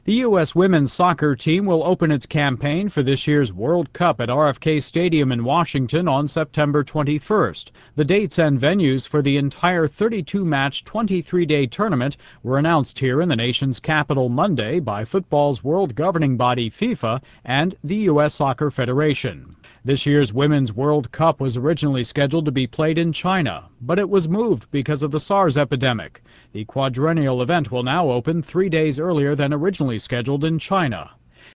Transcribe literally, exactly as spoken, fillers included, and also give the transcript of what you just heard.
The U S women's soccer team will open its campaign for this year's World Cup at R F K Stadium in Washington on September twenty-first. The dates and venues for the entire thirty-two match, twenty-three day tournament were announced here in the nation's capital Monday by football's world governing body FIFA and the U S Soccer Federation. This year's Women's World Cup was originally scheduled to be played in China, but it was moved because of the SARS epidemic. The quadrennial event will now open three days earlier than originally scheduled in China.